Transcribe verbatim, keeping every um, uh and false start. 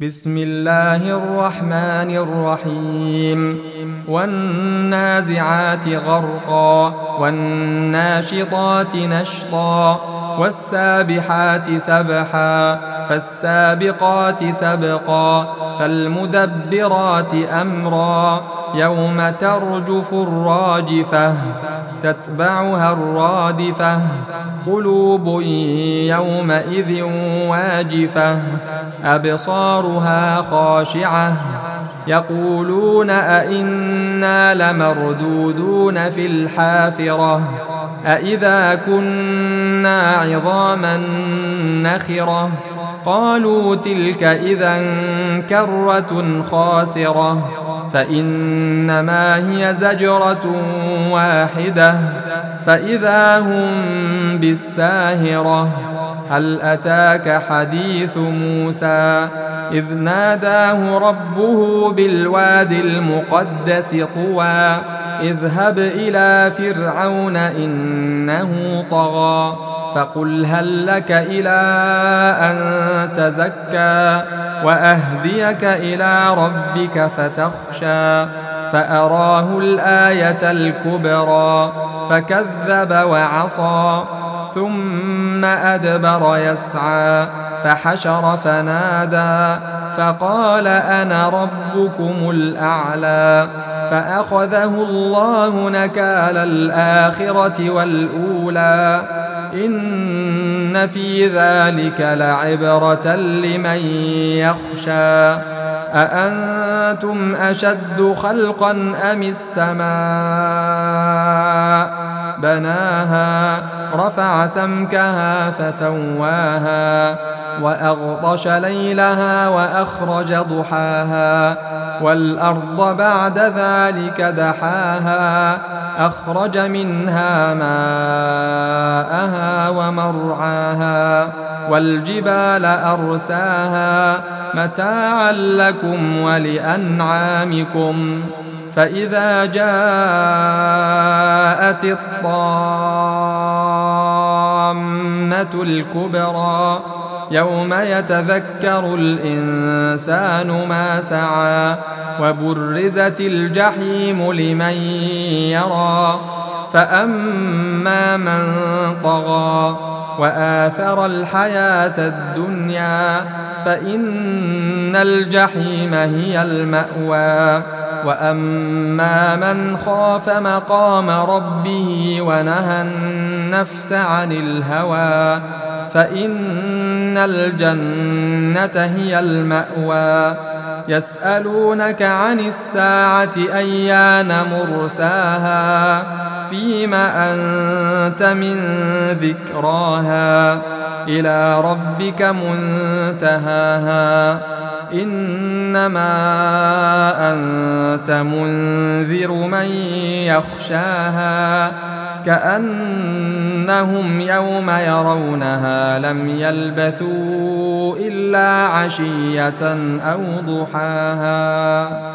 بسم الله الرحمن الرحيم والنازعات غرقا والناشطات نشطا والسابحات سبحا فالسابقات سبقا فالمدبرات أمرا يوم ترجف الراجفة تتبعها الرادفة قلوب يومئذ واجفة أبصارها خاشعة يقولون أئنا لمردودون في الحافرة أئذا كنا عظاما نخرة قالوا تلك إذا كرة خاسرة فإنما هي زجرة واحدة فإذا هم بالساهرة هل أتاك حديث موسى إذ ناداه ربه بالواد المقدس طوى اذهب إلى فرعون إنه طغى فقل هل لك إلى أن تزكى وأهديك إلى ربك فتخشى فأراه الآية الكبرى فكذب وعصى ثم أدبر يسعى فحشر فنادى فقال أنا ربكم الأعلى فأخذه الله نكال الآخرة والأولى إن في ذلك لعبرة لمن يخشى أأنتم أشد خلقا أم السماء بناها رفع سمكها فسواها وأغطش ليلها وأخرج ضحاها والأرض بعد ذلك دحاها أخرج منها ماءها ومرعاها والجبال أرساها متاعا لكم ولأنعامكم فإذا جاءت الطامة الكبرى يوم يتذكر الإنسان ما سعى وبرزت الجحيم لمن يرى فأما من طغى وآثر الحياة الدنيا فإن الجحيم هي المأوى وأما من خاف مقام ربه ونهى النفس عن الهوى فإن الجنة هي المأوى يسألونك عن الساعة أيان مرساها فيم أنت من ذكراها إلى ربك منتهاها إنما أنت منذر من يخشاها كأنهم يوم يرونها لم يلبثوا إلا عشية أو ضحاها.